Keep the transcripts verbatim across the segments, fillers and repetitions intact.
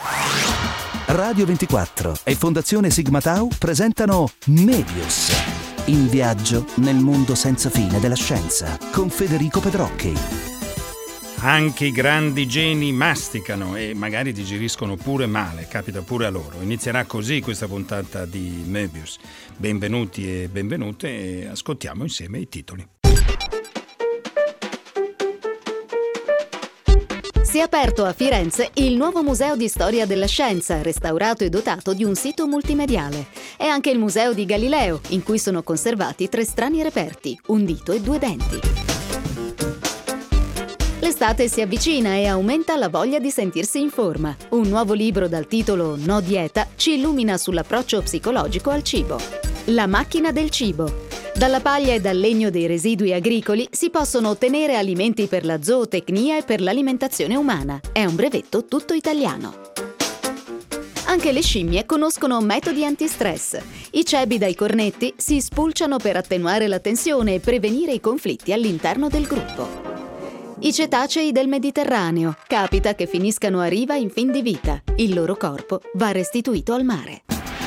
Radio ventiquattro e Fondazione Sigma Tau presentano Mebius, in viaggio nel mondo senza fine della scienza, con Federico Pedrocchi. Anche i grandi geni masticano e magari digeriscono pure male, capita pure a loro. Inizierà così questa puntata di Mebius. Benvenuti e benvenute e ascoltiamo insieme i titoli. Si è aperto a Firenze il nuovo Museo di Storia della Scienza, restaurato e dotato di un sito multimediale. È anche il Museo di Galileo, in cui sono conservati tre strani reperti, un dito e due denti. L'estate si avvicina e aumenta la voglia di sentirsi in forma. Un nuovo libro dal titolo No Dieta ci illumina sull'approccio psicologico al cibo. La macchina del cibo. Dalla paglia e dal legno dei residui agricoli si possono ottenere alimenti per la zootecnia e per l'alimentazione umana. È un brevetto tutto italiano. Anche le scimmie conoscono metodi antistress. I cebi dai cornetti si spulciano per attenuare la tensione e prevenire i conflitti all'interno del gruppo. I cetacei del Mediterraneo. Capita che finiscano a riva in fin di vita. Il loro corpo va restituito al mare.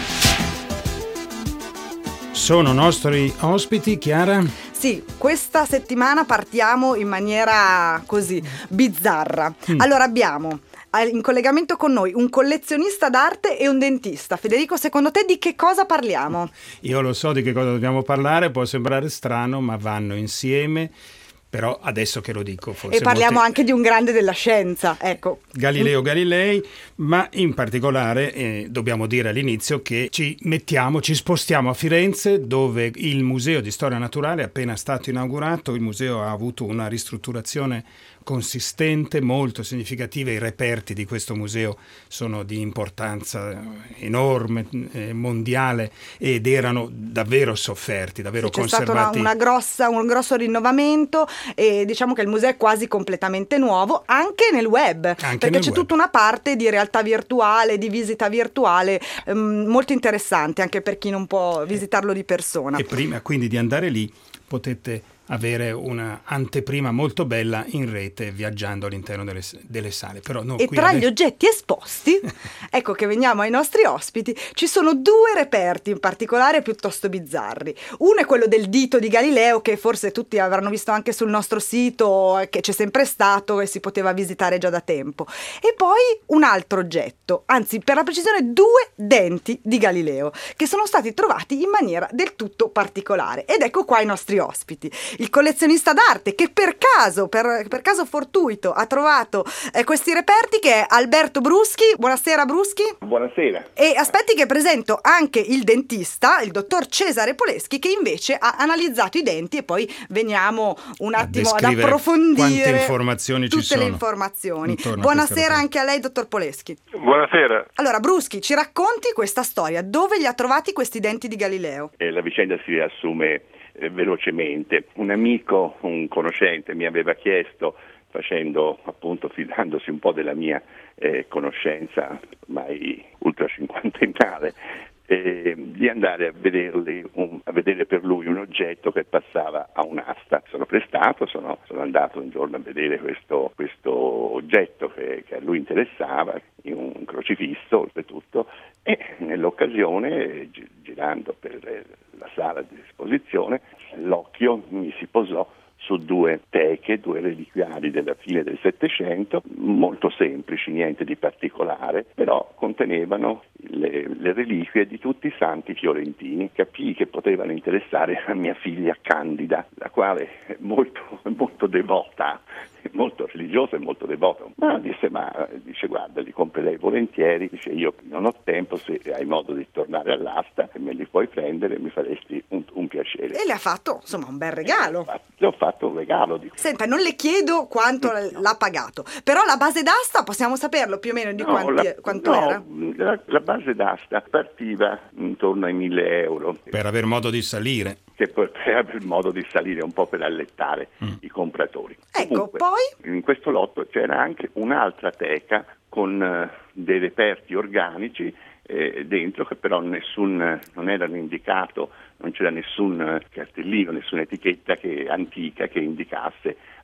Sono nostri ospiti, Chiara? Sì, questa settimana partiamo in maniera così bizzarra. Mm. Allora abbiamo in collegamento con noi un collezionista d'arte e un dentista. Federico, secondo te di che cosa parliamo? Io lo so di che cosa dobbiamo parlare, può sembrare strano, ma vanno insieme. Però adesso che lo dico forse... E parliamo molte... anche di un grande della scienza, ecco. Galileo Galilei, ma in particolare eh, dobbiamo dire all'inizio che ci mettiamo, ci spostiamo a Firenze, dove il Museo di Storia Naturale è appena stato inaugurato. Il museo ha avuto una ristrutturazione consistente, molto significativa. I reperti di questo museo sono di importanza enorme, eh, mondiale, ed erano davvero sofferti, davvero sì, conservati. C'è stato una, una grossa, un grosso rinnovamento e diciamo che il museo è quasi completamente nuovo anche nel web, anche perché nel c'è web. Tutta una parte di realtà virtuale, di visita virtuale, ehm, molto interessante anche per chi non può visitarlo di persona. E prima quindi di andare lì potete avere una anteprima molto bella in rete viaggiando all'interno delle, delle sale. Però no, e qui tra adesso... gli oggetti esposti, ecco che veniamo ai nostri ospiti, ci sono due reperti in particolare piuttosto bizzarri. Uno è quello del dito di Galileo, che forse tutti avranno visto anche sul nostro sito, che c'è sempre stato e si poteva visitare già da tempo. E poi un altro oggetto, anzi per la precisione due denti di Galileo, che sono stati trovati in maniera del tutto particolare. Ed ecco qua i nostri ospiti. Il collezionista d'arte che per caso, per, per caso fortuito, ha trovato eh, questi reperti, che è Alberto Bruschi. Buonasera Bruschi. Buonasera. E aspetti che presento anche il dentista, il dottor Cesare Poleschi, che invece ha analizzato i denti, e poi veniamo un attimo ad approfondire quante informazioni tutte ci sono le informazioni. Buonasera Buonasera anche a lei, dottor Poleschi. Buonasera. Allora Bruschi, ci racconti questa storia, dove li ha trovati questi denti di Galileo? Eh, la vicenda si riassume Eh, velocemente. Un amico, un conoscente mi aveva chiesto, facendo appunto, fidandosi un po' della mia eh, conoscenza ormai ultra cinquantennale, eh, di andare a vederli, un, a vedere per lui un oggetto che passava a un'asta. Sono prestato, sono, sono andato un giorno a vedere questo, questo oggetto che, che a lui interessava, in un crocifisso oltretutto, e nell'occasione, gi- girando per la sala di esposizione, l'occhio mi si posò su due teche, due reliquiari della fine del Settecento, molto semplici, niente di particolare, però contenevano le, le reliquie di tutti i santi fiorentini. Capii che potevano interessare a mia figlia Candida, la quale è molto, molto devota, molto religiosa e molto devota. Ma disse, ma dice, guarda, li comprerei volentieri. Dice, io non ho tempo, se hai modo di tornare all'asta e me li puoi prendere, mi faresti un, un piacere. E le ha fatto, insomma, un bel regalo. Eh, le ho fatto un regalo. Di... Senta, non le chiedo quanto l'ha pagato, però la base d'asta possiamo saperlo più o meno di no, quanti, la, quanto no, era? La, la base d'asta partiva intorno ai mille euro. Per aver modo di salire. Che per, per aver modo di salire, un po' per allettare mm. i compratori. Ecco, Comunque, poi? In questo lotto c'era anche un'altra teca con uh, dei reperti organici eh, dentro, che però nessun, non erano indicato, non c'era nessun cartellino, nessuna etichetta che, antica che indicasse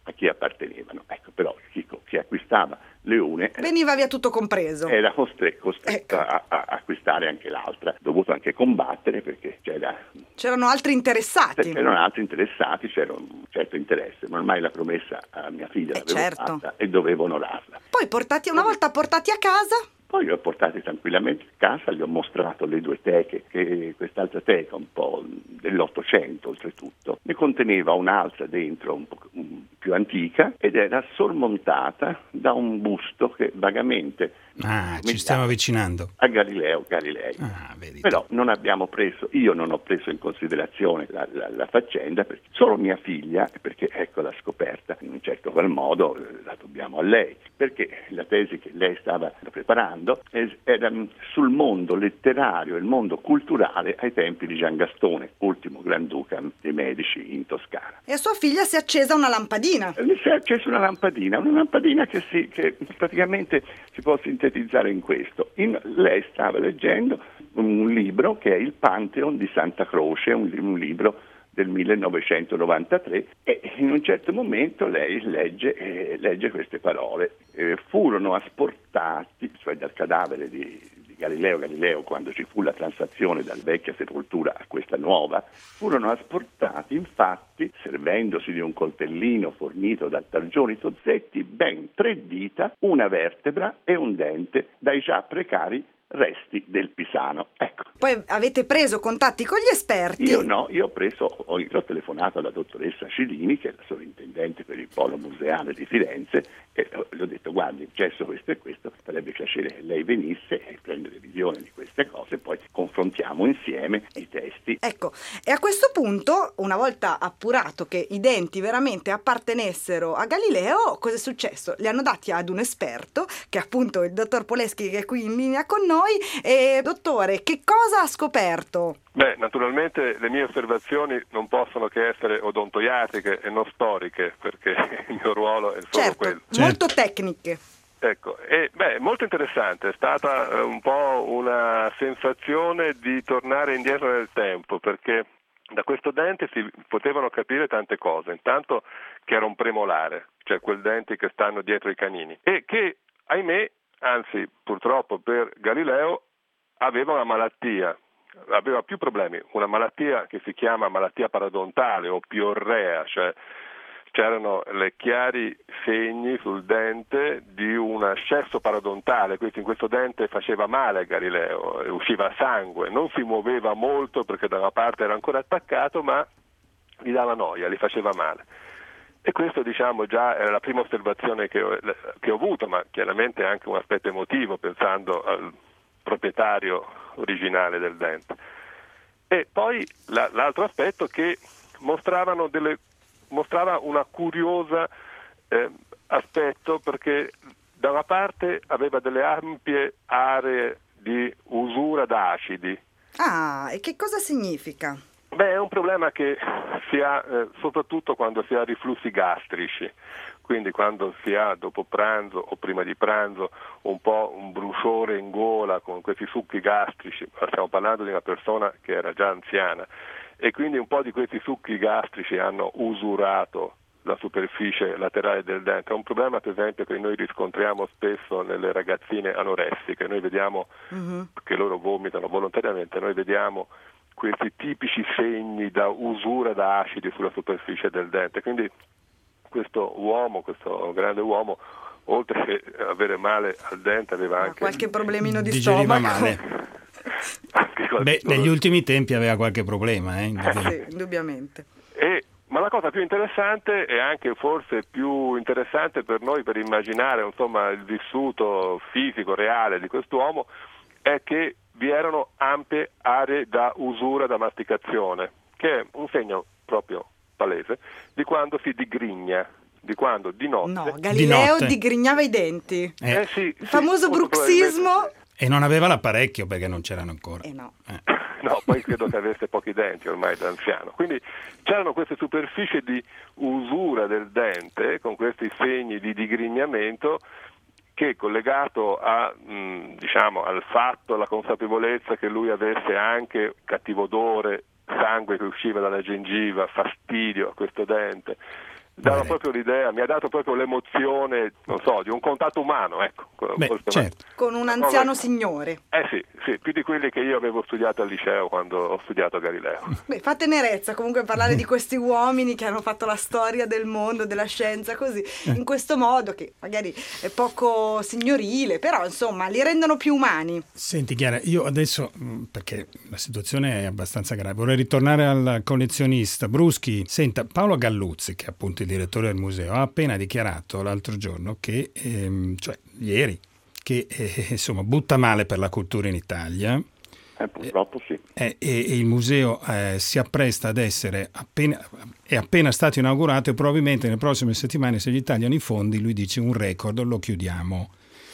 a chi appartenevano. Ecco, però chi, chi acquistava le une veniva via tutto compreso. Era costretto, costretto ecco. a, a acquistare anche l'altra, dovuto anche combattere perché c'era, c'erano altri interessati. C'erano altri interessati, c'era un certo interesse, ma ormai la promessa a mia figlia eh l'avevo certo. fatta e dovevo onorarla. Poi portati, una volta portati a casa... Poi li ho portati tranquillamente a casa, gli ho mostrato le due teche, che quest'altra teca un po' dell'Ottocento oltretutto, ne conteneva un'altra dentro un po' più antica ed era sormontata da un busto che vagamente... Ah, ci stiamo avvicinando. A Galileo Galilei. Ah, vedi. Però non abbiamo preso, io non ho preso in considerazione la, la, la faccenda, perché solo mia figlia, perché ecco la scoperta, in un certo qual modo la dobbiamo a lei, perché la tesi che lei stava preparando era sul mondo letterario e il mondo culturale ai tempi di Gian Gastone, ultimo Granduca dei Medici in Toscana. E a sua figlia si è accesa una lampadina. Mi si è accesa una lampadina, una lampadina che, si, che praticamente si può sintetizzare in questo. In, lei stava leggendo un libro che è il Pantheon di Santa Croce, un, un libro del millenovecentonovantatré, e in un certo momento lei legge, eh, legge queste parole. Eh, furono asportati, cioè dal cadavere di, di Galileo Galileo, quando ci fu la transazione dalla vecchia sepoltura a questa nuova, furono asportati infatti, servendosi di un coltellino fornito da Targioni Tozzetti, ben tre dita, una vertebra e un dente dai già precari resti del Pisano. Ecco. Poi avete preso contatti con gli esperti? Io no, io ho preso, ho, ho telefonato alla dottoressa Cilini, che è la sovrintendente per il polo museale di Firenze, e le ho detto: guardi, è successo questo e questo, farebbe piacere che lei venisse e prendere visione di queste cose, poi confrontiamo insieme i testi. Ecco, e a questo punto, una volta appurato che i denti veramente appartenessero a Galileo, cosa è successo? Li hanno dati ad un esperto, che è appunto il dottor Poleschi, che è qui in linea con noi. E dottore, che cosa ha scoperto? Beh, naturalmente le mie osservazioni non possono che essere odontoiatriche e non storiche, perché il mio ruolo è solo certo, quello. Molto tecniche. Ecco, e beh, molto interessante, è stata eh, un po' una sensazione di tornare indietro nel tempo, perché da questo dente si potevano capire tante cose. Intanto che era un premolare, cioè quel dente che stanno dietro i canini, e che, ahimè, anzi purtroppo per Galileo, aveva una malattia, aveva più problemi, una malattia che si chiama malattia parodontale o piorrea, cioè c'erano le chiari segni sul dente di un ascesso parodontale, quindi in questo dente faceva male a Galileo, usciva sangue, non si muoveva molto perché da una parte era ancora attaccato, ma gli dava noia, gli faceva male. E questo, diciamo, già era la prima osservazione che ho, che ho avuto, ma chiaramente anche un aspetto emotivo, pensando al proprietario originale del dente. E poi la, l'altro aspetto che mostravano delle, mostrava una curiosa eh, aspetto, perché da una parte aveva delle ampie aree di usura d'acidi. Ah, e che cosa significa? Beh, è un problema che si ha eh, soprattutto quando si ha riflussi gastrici, quindi quando si ha dopo pranzo o prima di pranzo un po' un bruciore in gola con questi succhi gastrici. Stiamo parlando di una persona che era già anziana, e quindi un po' di questi succhi gastrici hanno usurato la superficie laterale del dente. È un problema, per esempio, che noi riscontriamo spesso nelle ragazzine anoressiche. Noi vediamo mm-hmm. che loro vomitano volontariamente, noi vediamo questi tipici segni da usura da acidi sulla superficie del dente. Quindi questo uomo, questo grande uomo, oltre che avere male al dente, aveva anche qualche problemino di digeriva stomaco. male. Beh, negli ultimi tempi aveva qualche problema, eh? eh sì, indubbiamente. E ma la cosa più interessante, e anche forse più interessante per noi per immaginare, insomma, il vissuto fisico reale di quest'uomo, è che vi erano ampie aree da usura da masticazione, che è un segno proprio palese di quando si digrigna, di quando di notte... No, Galileo di notte. digrignava i denti. Eh. Eh sì, Il sì, famoso bruxismo. E non aveva l'apparecchio perché non c'erano ancora. Eh no. Eh. No, poi credo che avesse pochi denti ormai da anziano. Quindi c'erano queste superfici di usura del dente con questi segni di digrignamento, che collegato a, mh, diciamo, al fatto, alla consapevolezza che lui avesse anche cattivo odore, sangue che usciva dalla gengiva, fastidio a questo dente, dava proprio l'idea, mi ha dato proprio l'emozione, non so, di un contatto umano, ecco. Beh, certo. Con un anziano signore. Eh sì, sì, più di quelli che io avevo studiato al liceo quando ho studiato a Galileo. Beh, fa tenerezza comunque parlare di questi uomini che hanno fatto la storia del mondo, della scienza, così, in questo modo che magari è poco signorile, però insomma li rendono più umani. Senti Chiara, io adesso, perché la situazione è abbastanza grave, vorrei ritornare al collezionista Bruschi. Senta, Paolo Galluzzi, che è appunto il direttore del museo, ha appena dichiarato l'altro giorno che, ehm, cioè ieri, che eh, insomma butta male per la cultura in Italia. Eh, purtroppo sì. Eh, e, e il museo eh, si appresta ad essere appena, è appena stato inaugurato e probabilmente nelle prossime settimane, se gli tagliano i fondi, lui dice un record, lo chiudiamo.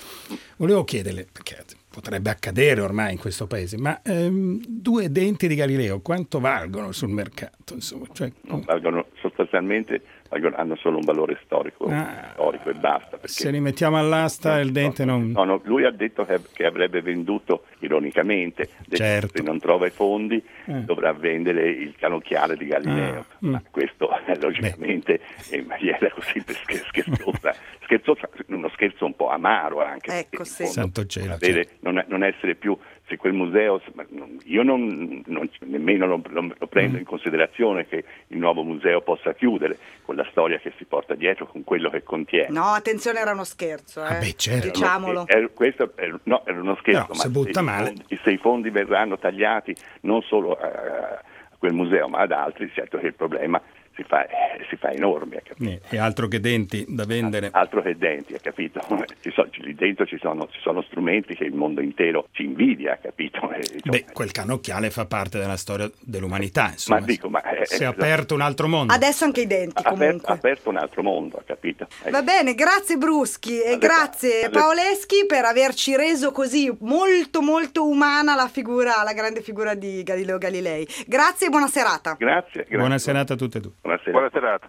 Volevo chiederle, perché potrebbe accadere ormai in questo paese, ma ehm, due denti di Galileo quanto valgono sul mercato? Insomma, cioè, non valgono sostanzialmente, valgono, hanno solo un valore storico, ah, storico e basta. Se li mettiamo all'asta il dente non... No, no, lui ha detto che, che avrebbe venduto, ironicamente, certo. Se non trova i fondi eh. dovrà vendere il canocchiale di Galileo. Ah, ma mm. questo eh, logicamente Beh. in maniera così scherzosa, scherzosa, uno scherzo un po' amaro anche. Ecco, sì. Santo cielo, avere, certo. non, non essere più, se quel museo, io non, non nemmeno lo, lo, lo prendo mm. in considerazione che il nuovo museo possa chiudere con la storia che si porta dietro, con quello che contiene. No, attenzione, era uno scherzo, eh. Ah, beh, certo. Diciamolo. Era, questo era, no, era uno scherzo, no, ma se butta se male. I fondi, se i fondi verranno tagliati non solo a, a quel museo ma ad altri, certo che il problema si fa, eh, si fa enorme, capito? E altro che denti da vendere. Altro che denti, hai capito? Ci sono, lì dentro ci sono, ci sono strumenti che il mondo intero ci invidia, capito? E, cioè, Beh, quel canocchiale fa parte della storia dell'umanità, insomma. Ma dico, ma eh, si è aperto un altro mondo. Adesso anche i denti, ha comunque. aperto, ha aperto un altro mondo, capito? Eh. Va bene, grazie Bruschi e alle, grazie alle... Paoleschi per averci reso così molto molto umana la figura, la grande figura di Galileo Galilei. Grazie e buona serata. Grazie. grazie. Buona serata a tutte e due. Buonasera. Buona serata.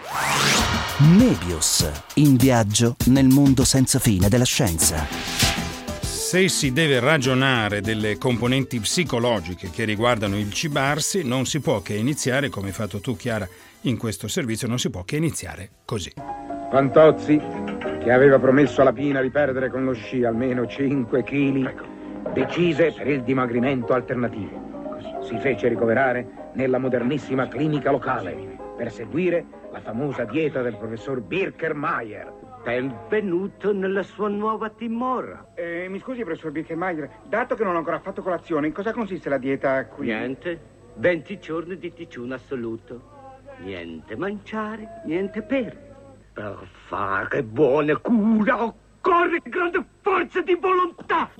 Nebius, in viaggio nel mondo senza fine della scienza. Se si deve ragionare delle componenti psicologiche che riguardano il cibarsi, non si può che iniziare, come hai fatto tu Chiara in questo servizio, non si può che iniziare così. Fantozzi, che aveva promesso alla Pina di perdere con lo sci almeno cinque chili, decise per il dimagrimento alternativo. Si fece ricoverare nella modernissima clinica locale per seguire la famosa dieta del professor Birkermeier. Benvenuto nella sua nuova dimora. Eh, mi scusi, professor Birkermeier, dato che non ho ancora fatto colazione, in cosa consiste la dieta qui? Niente, venti giorni di digiuno assoluto. Niente mangiare, niente bere. Per fare buone cure occorre grande forza di volontà.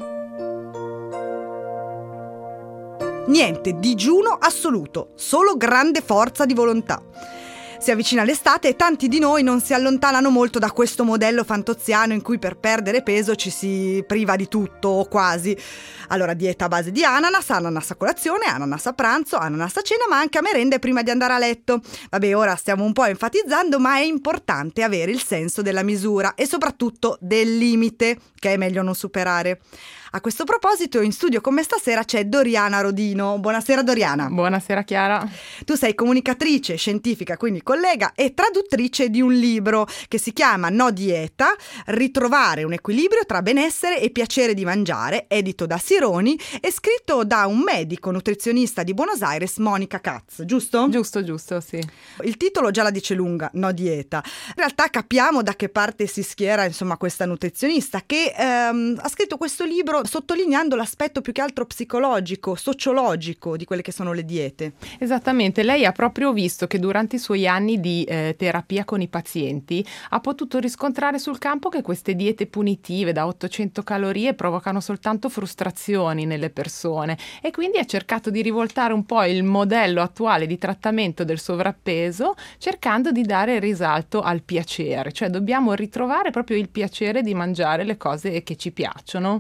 Niente digiuno assoluto, solo grande forza di volontà. Si avvicina l'estate e tanti di noi non si allontanano molto da questo modello fantoziano in cui per perdere peso ci si priva di tutto o quasi. Allora, dieta a base di ananas, ananas a colazione, ananas a pranzo, ananas a cena, ma anche a merenda e prima di andare a letto. Vabbè, ora stiamo un po' enfatizzando, ma è importante avere il senso della misura e soprattutto del limite, che è meglio non superare. A questo proposito, in studio con me stasera c'è Doriana Rodino. Buonasera Doriana. Buonasera Chiara. Tu sei comunicatrice, scientifica, quindi collega, e traduttrice di un libro che si chiama No Dieta, ritrovare un equilibrio tra benessere e piacere di mangiare, edito da Sironi e scritto da un medico nutrizionista di Buenos Aires, Monica Katz, giusto? Giusto, giusto, sì. Il titolo già la dice lunga, No Dieta. In realtà capiamo da che parte si schiera, insomma, questa nutrizionista che ehm, ha scritto questo libro sottolineando l'aspetto più che altro psicologico, sociologico di quelle che sono le diete. Esattamente, lei ha proprio visto che durante i suoi anni di eh, terapia con i pazienti ha potuto riscontrare sul campo che queste diete punitive da ottocento calorie provocano soltanto frustrazioni nelle persone e quindi ha cercato di rivoltare un po' il modello attuale di trattamento del sovrappeso cercando di dare risalto al piacere, cioè dobbiamo ritrovare proprio il piacere di mangiare le cose che ci piacciono.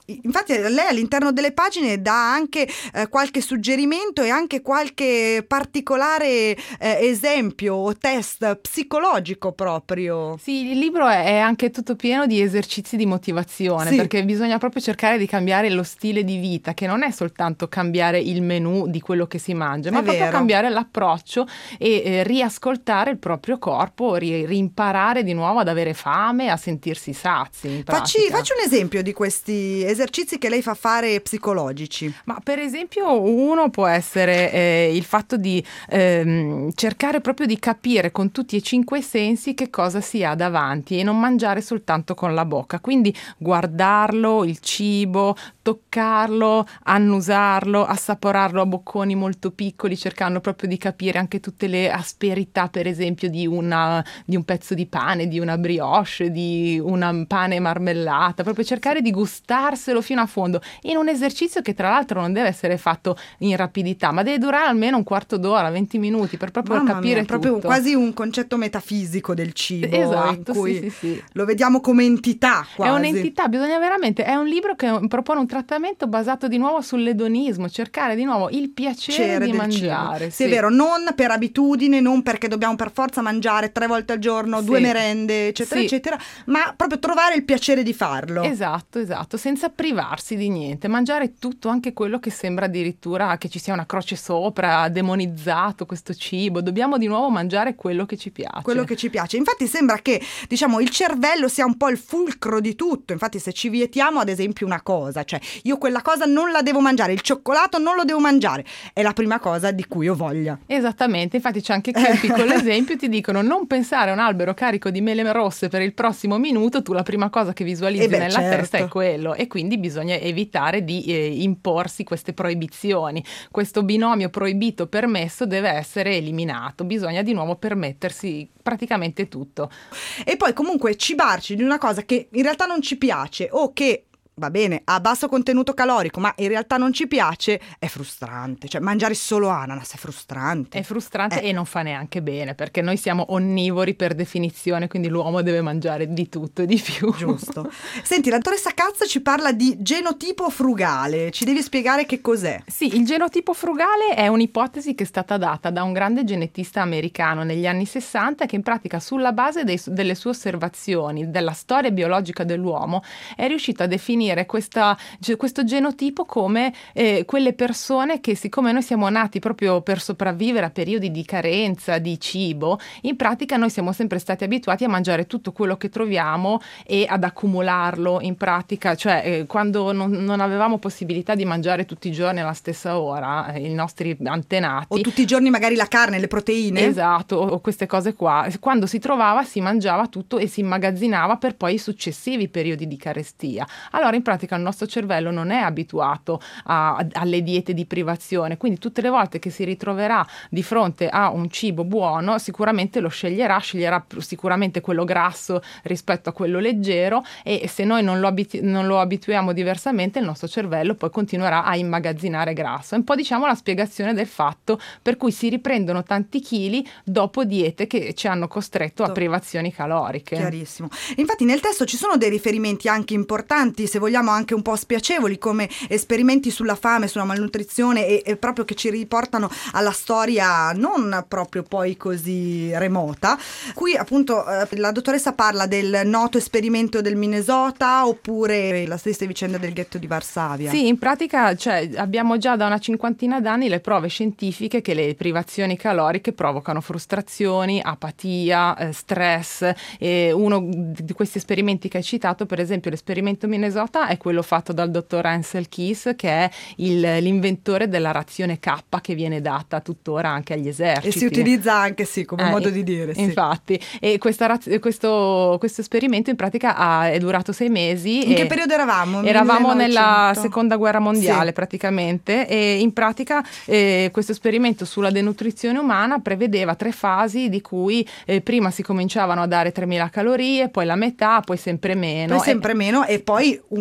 infatti lei all'interno delle pagine dà anche eh, qualche suggerimento e anche qualche particolare eh, esempio o test psicologico proprio. Sì, il libro è, è anche tutto pieno di esercizi di motivazione, sì. perché bisogna proprio cercare di cambiare lo stile di vita, che non è soltanto cambiare il menù di quello che si mangia, ma è proprio vero. cambiare l'approccio e eh, riascoltare il proprio corpo, ri- rimparare di nuovo ad avere fame, a sentirsi sazi. In Facci, pratica. facci un esempio di questi esercizi che lei fa fare psicologici. Ma per esempio uno può essere eh, il fatto di ehm, cercare proprio di capire con tutti e cinque i sensi che cosa si ha davanti e non mangiare soltanto con la bocca, quindi guardarlo, il cibo, toccarlo, annusarlo, assaporarlo a bocconi molto piccoli, cercando proprio di capire anche tutte le asperità, per esempio di, una, di un pezzo di pane, di una brioche, di una pane marmellata, proprio cercare di gustarselo fino a fondo, in un esercizio che tra l'altro non deve essere fatto in rapidità, ma deve durare almeno un quarto d'ora, venti minuti, per proprio Mamma capire mia, è proprio tutto. quasi un concetto metafisico del cibo, Esatto, in cui sì, sì, sì. lo vediamo come entità quasi. È un'entità, bisogna veramente, è un libro che propone un trattamento basato di nuovo sull'edonismo, cercare di nuovo il piacere Piacere di del mangiare. cibo. Sì, è vero, non per abitudine, non perché dobbiamo per forza mangiare tre volte al giorno, Sì. due merende, eccetera, Sì. eccetera, ma proprio trovare il piacere di farlo. Esatto, esatto, senza privarsi di niente, mangiare tutto, anche quello che sembra addirittura che ci sia una croce sopra, demonizzato questo cibo, dobbiamo di nuovo mangiare quello che ci piace. Quello che ci piace. Infatti sembra che, diciamo, il cervello sia un po' il fulcro di tutto. Infatti se ci vietiamo ad esempio una cosa, cioè io quella cosa non la devo mangiare, il cioccolato non lo devo mangiare, è la prima cosa di cui ho voglia. Esattamente, infatti c'è anche qui un piccolo esempio, ti dicono non pensare a un albero carico di mele rosse per il prossimo minuto, tu la prima cosa che visualizzi Eh beh, nella certo. testa è quello, e quindi bisogna evitare di eh, imporsi queste proibizioni. Questo binomio proibito permesso deve essere eliminato, bisogna di nuovo permettersi praticamente tutto. E poi comunque cibarci di una cosa che in realtà non ci piace o che va bene, ha basso contenuto calorico, ma in realtà non ci piace, è frustrante. Cioè mangiare solo ananas è frustrante. È frustrante Eh. e non fa neanche bene, perché noi siamo onnivori per definizione, quindi l'uomo deve mangiare di tutto e di più. Giusto. Senti, la dottoressa Katz ci parla di genotipo frugale, ci devi spiegare che cos'è? Sì, il genotipo frugale è un'ipotesi che è stata data da un grande genetista americano negli anni sessanta, che in pratica sulla base dei, delle sue osservazioni della storia biologica dell'uomo è riuscito a definire questa, questo genotipo come eh, quelle persone che, siccome noi siamo nati proprio per sopravvivere a periodi di carenza di cibo, in pratica noi siamo sempre stati abituati a mangiare tutto quello che troviamo e ad accumularlo in pratica, cioè eh, quando non, non avevamo possibilità di mangiare tutti i giorni alla stessa ora, eh, i nostri antenati, O tutti i giorni magari la carne, le proteine? esatto, o queste cose qua, quando si trovava si mangiava tutto e si immagazzinava per poi i successivi periodi di carestia. Allora in pratica il nostro cervello non è abituato a, a, alle diete di privazione, quindi tutte le volte che si ritroverà di fronte a un cibo buono sicuramente lo sceglierà, sceglierà sicuramente quello grasso rispetto a quello leggero, e se noi non lo, abiti- non lo abituiamo diversamente il nostro cervello poi continuerà a immagazzinare grasso. È un po' diciamo la spiegazione del fatto per cui si riprendono tanti chili dopo diete che ci hanno costretto a privazioni caloriche. Chiarissimo. Infatti nel testo ci sono dei riferimenti anche importanti, se vogliamo anche un po' spiacevoli, come esperimenti sulla fame, sulla malnutrizione e, e proprio che ci riportano alla storia non proprio poi così remota. Qui appunto eh, la dottoressa parla del noto esperimento del Minnesota oppure la stessa vicenda del ghetto di Varsavia. Sì, in pratica cioè, abbiamo già da una cinquantina d'anni le prove scientifiche che le privazioni caloriche provocano frustrazioni, apatia, eh, stress, e uno di questi esperimenti che hai citato, per esempio l'esperimento Minnesota, è quello fatto dal dottor Ansel Keys, che è il, l'inventore della razione K che viene data tuttora anche agli eserciti. E si utilizza anche sì come eh, modo di dire. Sì. Infatti, e questa raz- questo, questo esperimento in pratica ha, è durato sei mesi. In e che periodo eravamo? Eravamo millenovecento nella seconda guerra mondiale, sì. praticamente, e in pratica eh, questo esperimento sulla denutrizione umana prevedeva tre fasi di cui eh, prima si cominciavano a dare tremila calorie, poi la metà, poi sempre meno. Poi sempre e, meno e poi un,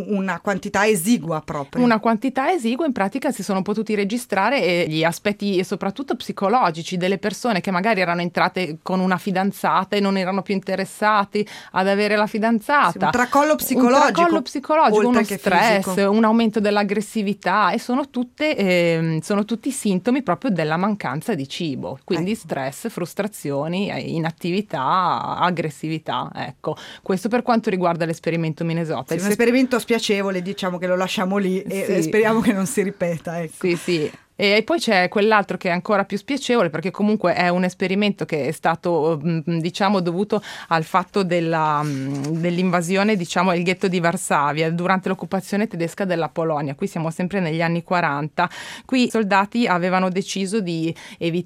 una quantità esigua proprio. Una quantità esigua, in pratica si sono potuti registrare gli aspetti soprattutto psicologici delle persone che magari erano entrate con una fidanzata e non erano più interessati ad avere la fidanzata. Sì, un tracollo psicologico. Un tracollo psicologico, uno stress, fisico. un aumento dell'aggressività, e sono tutte eh, sono tutti sintomi proprio della mancanza di cibo, quindi ecco. stress, frustrazioni, inattività, aggressività, ecco. Questo per quanto riguarda l'esperimento Minnesota. Sì, un esperimento spiacevole, diciamo che lo lasciamo lì e sì. speriamo che non si ripeta, ecco. Sì, sì. E poi c'è quell'altro che è ancora più spiacevole, perché comunque è un esperimento che è stato, diciamo, dovuto al fatto della, dell'invasione, diciamo, al ghetto di Varsavia durante l'occupazione tedesca della Polonia. Qui siamo sempre negli anni quaranta. Qui i soldati avevano deciso di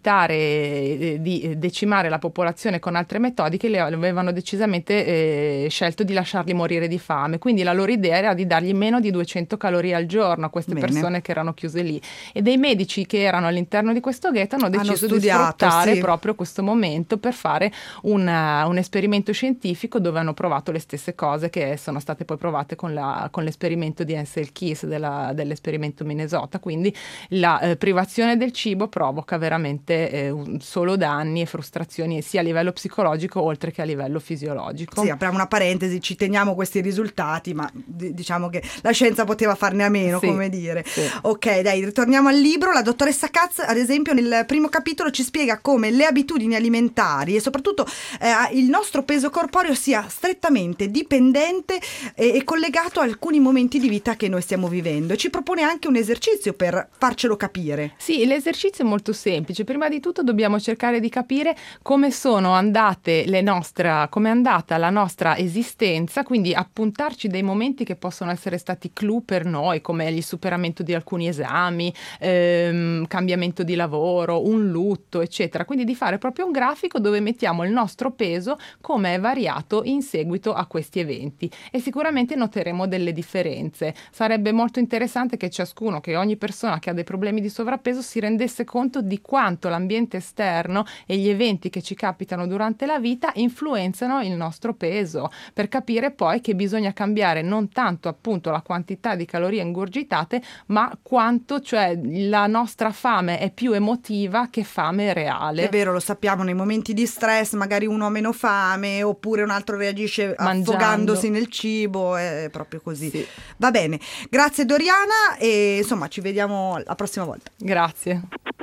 evitare di decimare la popolazione con altre metodiche, le avevano decisamente eh, scelto di lasciarli morire di fame. Quindi la loro idea era di dargli meno di duecento calorie al giorno a queste Bene. persone che erano chiuse lì. E dei medici che erano all'interno di questo ghetto hanno deciso hanno studiato, di sfruttare sì. proprio questo momento per fare una, un esperimento scientifico dove hanno provato le stesse cose che sono state poi provate con, la, con l'esperimento di Ansel Keys della, dell'esperimento Minnesota. Quindi la eh, privazione del cibo provoca veramente eh, un, solo danni e frustrazioni sia a livello psicologico oltre che a livello fisiologico. Sì, apriamo una parentesi, ci teniamo questi risultati, ma d- diciamo che la scienza poteva farne a meno, sì, come dire. Sì. Ok, dai, ritorniamo al libro. La dottoressa Katz, ad esempio, nel primo capitolo ci spiega come le abitudini alimentari e soprattutto eh, il nostro peso corporeo sia strettamente dipendente e, e collegato a alcuni momenti di vita che noi stiamo vivendo, e ci propone anche un esercizio per farcelo capire. Sì, l'esercizio è molto semplice. Prima di tutto dobbiamo cercare di capire come sono andate le nostre, come è andata la nostra esistenza, quindi appuntarci dei momenti che possono essere stati clou per noi, come il superamento di alcuni esami, ehm, cambiamento di lavoro, un lutto, eccetera. Quindi di fare proprio un grafico dove mettiamo il nostro peso, come è variato in seguito a questi eventi, e sicuramente noteremo delle differenze. Sarebbe molto interessante che ciascuno, che ogni persona che ha dei problemi di sovrappeso si rendesse conto di quanto l'ambiente esterno e gli eventi che ci capitano durante la vita influenzano il nostro peso, per capire poi che bisogna cambiare non tanto appunto la quantità di calorie ingurgitate, ma quanto, cioè la nostra fame è più emotiva che fame reale. È vero, lo sappiamo, nei momenti di stress magari uno ha meno fame oppure un altro reagisce Mangiando. affogandosi nel cibo, è proprio così. Sì. Va bene, grazie Doriana e insomma ci vediamo la prossima volta. Grazie.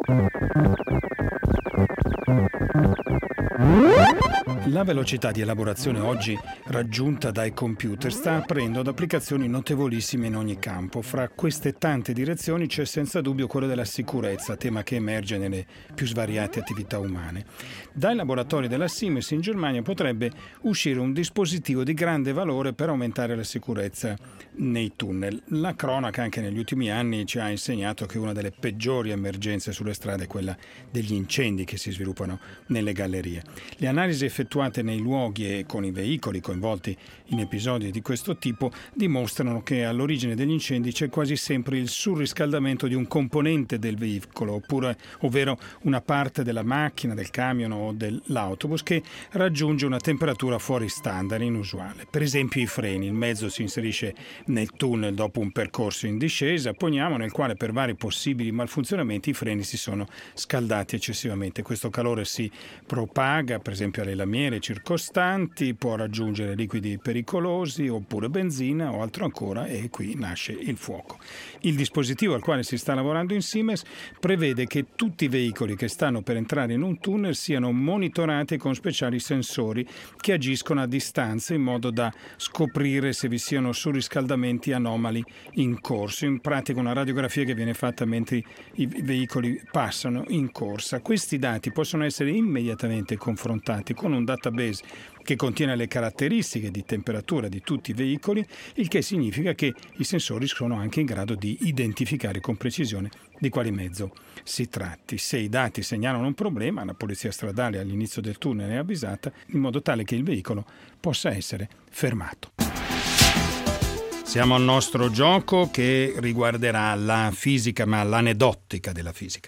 La velocità di elaborazione oggi raggiunta dai computer sta aprendo ad applicazioni notevolissime in ogni campo. Fra queste tante direzioni c'è senza dubbio quello della sicurezza, tema che emerge nelle più svariate attività umane. Dai laboratori della Siemens in Germania potrebbe uscire un dispositivo di grande valore per aumentare la sicurezza nei tunnel. La cronaca anche negli ultimi anni ci ha insegnato che una delle peggiori emergenze sulle strade è quella degli incendi che si sviluppano nelle gallerie. Le analisi effettuate nei luoghi e con i veicoli coinvolti in episodi di questo tipo dimostrano che all'origine degli incendi c'è quasi sempre il surriscaldamento di un componente del veicolo, oppure, ovvero una parte della macchina, del camion o dell'autobus che raggiunge una temperatura fuori standard, inusuale. Per esempio i freni. Il mezzo si inserisce nel tunnel dopo un percorso in discesa, poniamo, nel quale per vari possibili malfunzionamenti i freni si sono scaldati eccessivamente. Questo calore si propaga per esempio alle lamiere circostanti, può raggiungere liquidi pericolosi oppure benzina o altro ancora, e qui nasce il fuoco. Il dispositivo al quale si sta lavorando in Siemens prevede che tutti i veicoli che stanno per entrare in un tunnel siano monitorati con speciali sensori che agiscono a distanza in modo da scoprire se vi siano surriscaldamenti anomali in corso. In pratica una radiografia che viene fatta mentre i veicoli passano in corsa. Questi dati possono essere immediatamente confrontati con un database che contiene le caratteristiche di temperatura di tutti i veicoli, il che significa che i sensori sono anche in grado di identificare con precisione di quale mezzo si tratti. Se i dati segnalano un problema, la polizia stradale all'inizio del tunnel è avvisata in modo tale che il veicolo possa essere fermato. Siamo al nostro gioco che riguarderà la fisica, ma l'aneddotica della fisica.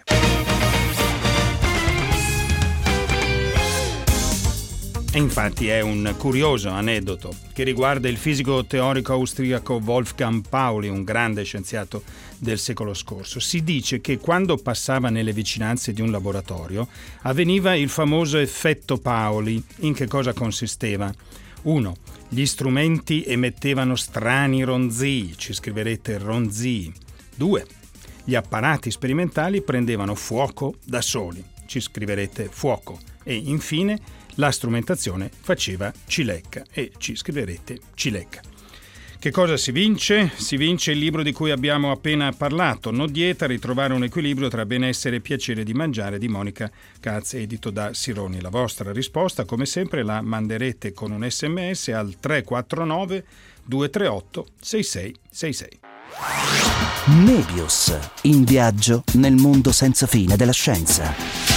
E infatti è un curioso aneddoto che riguarda il fisico teorico austriaco Wolfgang Pauli, un grande scienziato del secolo scorso. Si dice che quando passava nelle vicinanze di un laboratorio avveniva il famoso effetto Pauli. In che cosa consisteva? uno. Gli strumenti emettevano strani ronzii, ci scriverete ronzii. due. Gli apparati sperimentali prendevano fuoco da soli, ci scriverete fuoco. E infine la strumentazione faceva cilecca e ci scriverete cilecca. Che cosa si vince? Si vince il libro di cui abbiamo appena parlato, No Dieta, ritrovare un equilibrio tra benessere e piacere di mangiare, di Monica Katz, edito da Sironi. La vostra risposta, come sempre, la manderete con un sms al tre quattro nove due tre otto sei sei sei sei. Mebius, in viaggio nel mondo senza fine della scienza.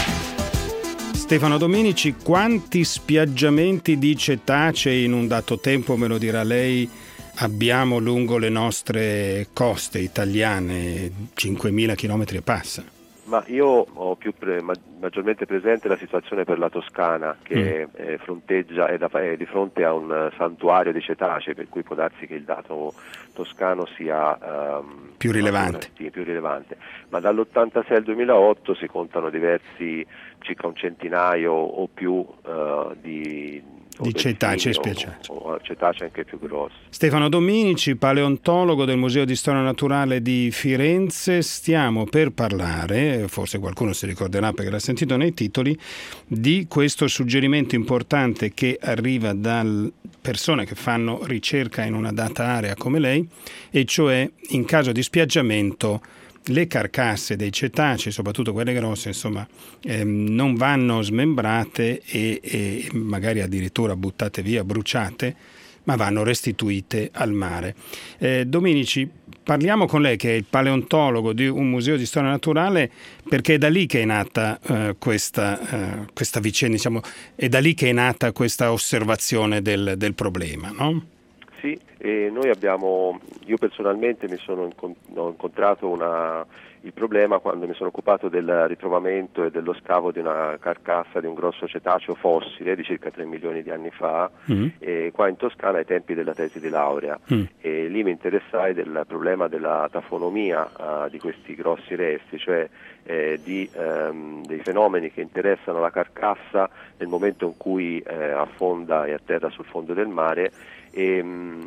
Stefano Dominici, quanti spiaggiamenti di cetacei in un dato tempo, me lo dirà lei, abbiamo lungo le nostre coste italiane, cinquemila chilometri e passa? Ma io ho più pre- maggiormente presente la situazione per la Toscana, che mm. eh, fronteggia è, da, è di fronte a un santuario di cetacei, per cui può darsi che il dato toscano sia um, più rilevante. Sì, più rilevante. Ma dall'ottantasei al duemilaotto si contano diversi, circa un centinaio o più uh, di di cetacei spiaggiati, o cetacei anche più grossi. Stefano Dominici, paleontologo del Museo di Storia Naturale di Firenze. Stiamo per parlare, forse qualcuno si ricorderà perché l'ha sentito nei titoli, di questo suggerimento importante che arriva da persone che fanno ricerca in una data area come lei, e cioè in caso di spiaggiamento le carcasse dei cetacei, soprattutto quelle grosse, insomma, ehm, non vanno smembrate e, e magari addirittura buttate via, bruciate, ma vanno restituite al mare. Eh, Dominici, parliamo con lei che è il paleontologo di un museo di storia naturale, perché è da lì che è nata eh, questa, eh, questa vicenda, diciamo, è da lì che è nata questa osservazione del, del problema, no? Sì, e noi abbiamo, io personalmente mi sono incont- ho incontrato una, il problema quando mi sono occupato del ritrovamento e dello scavo di una carcassa di un grosso cetaceo fossile di circa tre milioni di anni fa, mm. e qua in Toscana ai tempi della tesi di laurea, mm. e lì mi interessai del problema della tafonomia uh, di questi grossi resti, cioè eh, di, um, dei fenomeni che interessano la carcassa nel momento in cui eh, affonda e atterra sul fondo del mare, e,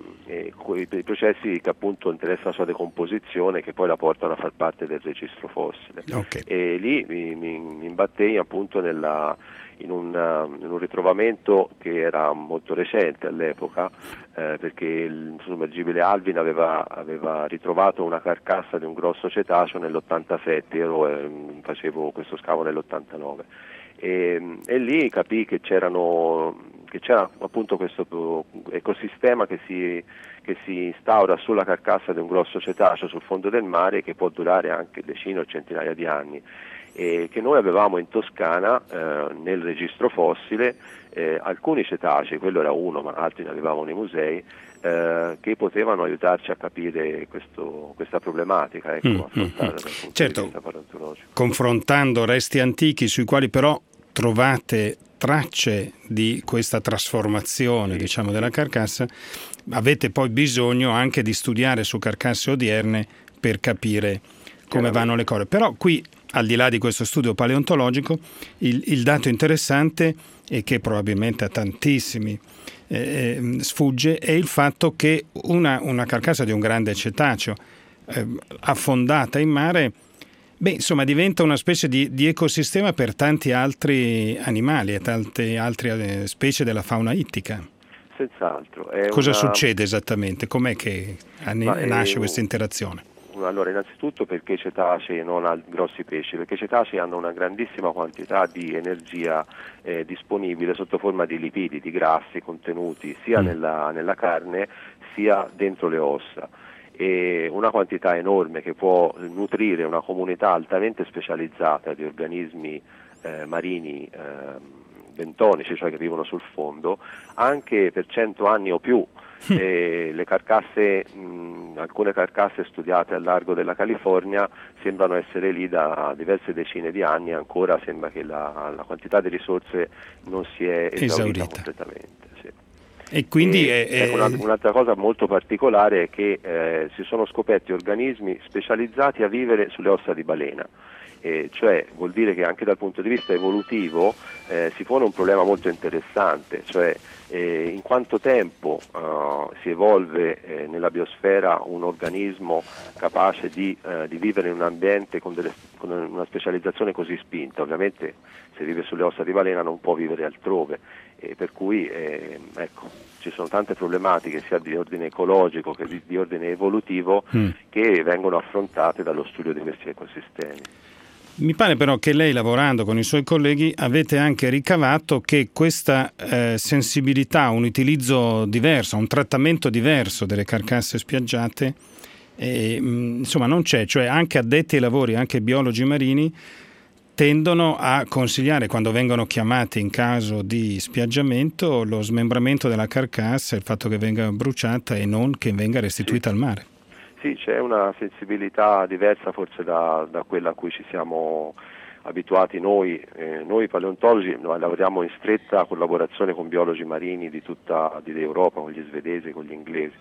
e i processi che appunto interessano la sua decomposizione, che poi la portano a far parte del registro fossile. Okay. E lì mi, mi, mi imbattei appunto nella, in, un, in un ritrovamento che era molto recente all'epoca, eh, perché il sommergibile Alvin aveva, aveva ritrovato una carcassa di un grosso cetaceo nell'ottantasette, io eh, facevo questo scavo nell'ottantanove, e, e lì capii che c'erano che c'era appunto questo ecosistema che si, che si instaura sulla carcassa di un grosso cetaceo sul fondo del mare, che può durare anche decine o centinaia di anni, e che noi avevamo in Toscana eh, nel registro fossile eh, alcuni cetacei, quello era uno ma altri ne avevamo nei musei, eh, che potevano aiutarci a capire questo, questa problematica, ecco, mm, affrontare mm, dal punto certo, di vista paleontologico. Confrontando resti antichi sui quali però trovate tracce di questa trasformazione, diciamo, della carcassa, avete poi bisogno anche di studiare su carcasse odierne per capire come vanno le cose. Però qui, al di là di questo studio paleontologico, il, il dato interessante, e che probabilmente a tantissimi eh, sfugge, è il fatto che una, una carcassa di un grande cetaceo eh, affondata in mare, beh, insomma, diventa una specie di, di ecosistema per tanti altri animali e tante altre specie della fauna ittica. Senz'altro. È Cosa una... succede esattamente? Com'è che nasce è... questa interazione? Allora, innanzitutto perché i cetacei non hanno grossi pesci, perché i cetacei hanno una grandissima quantità di energia eh, disponibile sotto forma di lipidi, di grassi contenuti sia mm. nella, nella carne sia dentro le ossa. E una quantità enorme che può nutrire una comunità altamente specializzata di organismi eh, marini eh, bentonici, cioè che vivono sul fondo, anche per cento anni o più. E le carcasse, mh, alcune carcasse studiate al largo della California sembrano essere lì da diverse decine di anni e ancora sembra che la, la quantità di risorse non si è esaurita, esaurita. completamente. Sì. E quindi e, è, ecco, è... un'altra cosa molto particolare è che eh, si sono scoperti organismi specializzati a vivere sulle ossa di balena. Eh, cioè vuol dire che anche dal punto di vista evolutivo eh, si pone un problema molto interessante, cioè eh, in quanto tempo uh, si evolve eh, nella biosfera un organismo capace di, uh, di vivere in un ambiente con, delle, con una specializzazione così spinta. Ovviamente se vive sulle ossa di balena non può vivere altrove, eh, per cui eh, ecco, ci sono tante problematiche sia di ordine ecologico che di, di ordine evolutivo mm. che vengono affrontate dallo studio di questi ecosistemi. Mi pare però che lei, lavorando con i suoi colleghi, avete anche ricavato che questa eh, sensibilità, un utilizzo diverso, un trattamento diverso delle carcasse spiaggiate, eh, insomma non c'è, cioè anche addetti ai lavori, anche biologi marini, tendono a consigliare, quando vengono chiamati in caso di spiaggiamento, lo smembramento della carcassa, il fatto che venga bruciata e non che venga restituita sì. al mare. Sì, c'è una sensibilità diversa forse da, da quella a cui ci siamo abituati noi. Eh, noi paleontologi noi lavoriamo in stretta collaborazione con biologi marini di tutta di Europa, con gli svedesi, con gli inglesi.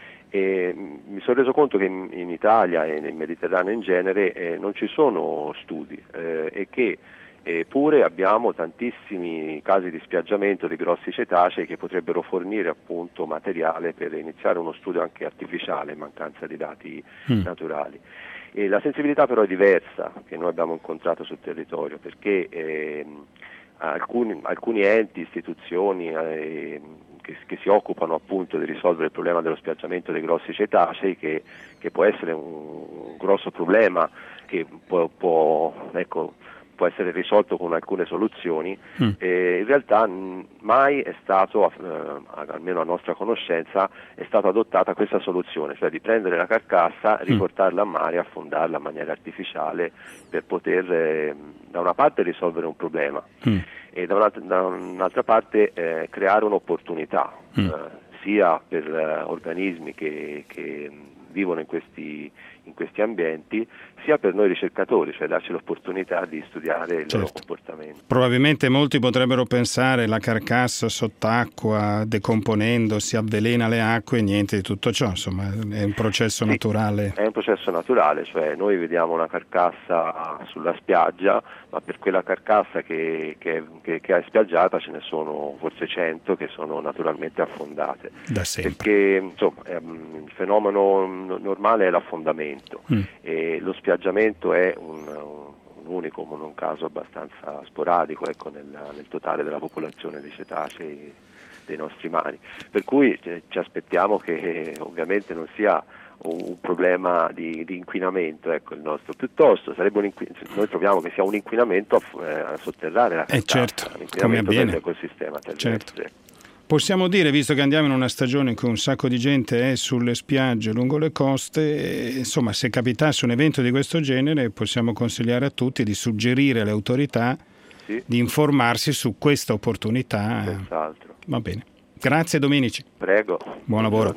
E mi sono reso conto che in, in Italia e nel Mediterraneo in genere eh, non ci sono studi eh, e che eppure abbiamo tantissimi casi di spiaggiamento di grossi cetacei che potrebbero fornire appunto materiale per iniziare uno studio anche artificiale in mancanza di dati mm. naturali. E la sensibilità però è diversa che noi abbiamo incontrato sul territorio, perché eh, alcuni, alcuni enti, istituzioni eh, che, che si occupano appunto di risolvere il problema dello spiaggiamento dei grossi cetacei, che, che può essere un, un grosso problema che può, può ecco può essere risolto con alcune soluzioni, mm. e in realtà n- mai è stato, eh, almeno a nostra conoscenza, è stata adottata questa soluzione, cioè di prendere la carcassa, riportarla a mare e affondarla in maniera artificiale per poter eh, da una parte risolvere un problema mm. e da, una, da un'altra parte eh, creare un'opportunità, mm. eh, sia per eh, organismi che, che vivono in questi in questi ambienti, sia per noi ricercatori, cioè darci l'opportunità di studiare il certo. loro comportamento. Probabilmente molti potrebbero pensare la carcassa sott'acqua decomponendo si avvelena le acque e niente di tutto ciò, insomma è un processo sì, naturale. È un processo naturale, cioè noi vediamo una carcassa sulla spiaggia, ma per quella carcassa che, che, che, che è spiaggiata ce ne sono forse cento che sono naturalmente affondate. Da sempre. Perché insomma, il fenomeno normale è l'affondamento. Mm. E lo spiaggiamento è un, un unico, ma un caso abbastanza sporadico ecco, nel, nel totale della popolazione dei cetacei dei nostri mari, per cui eh, ci aspettiamo che ovviamente non sia un, un problema di, di inquinamento ecco, il nostro, piuttosto sarebbe un inqui- noi troviamo che sia un inquinamento a, eh, a sotterrare la eh certo, l'inquinamento dell'ecosistema terrestre. Certo. Possiamo dire, visto che andiamo in una stagione in cui un sacco di gente è sulle spiagge lungo le coste, insomma se capitasse un evento di questo genere possiamo consigliare a tutti di suggerire alle autorità sì. di informarsi su questa opportunità. Senz'altro. Va bene. Grazie Dominici. Prego. Buon lavoro.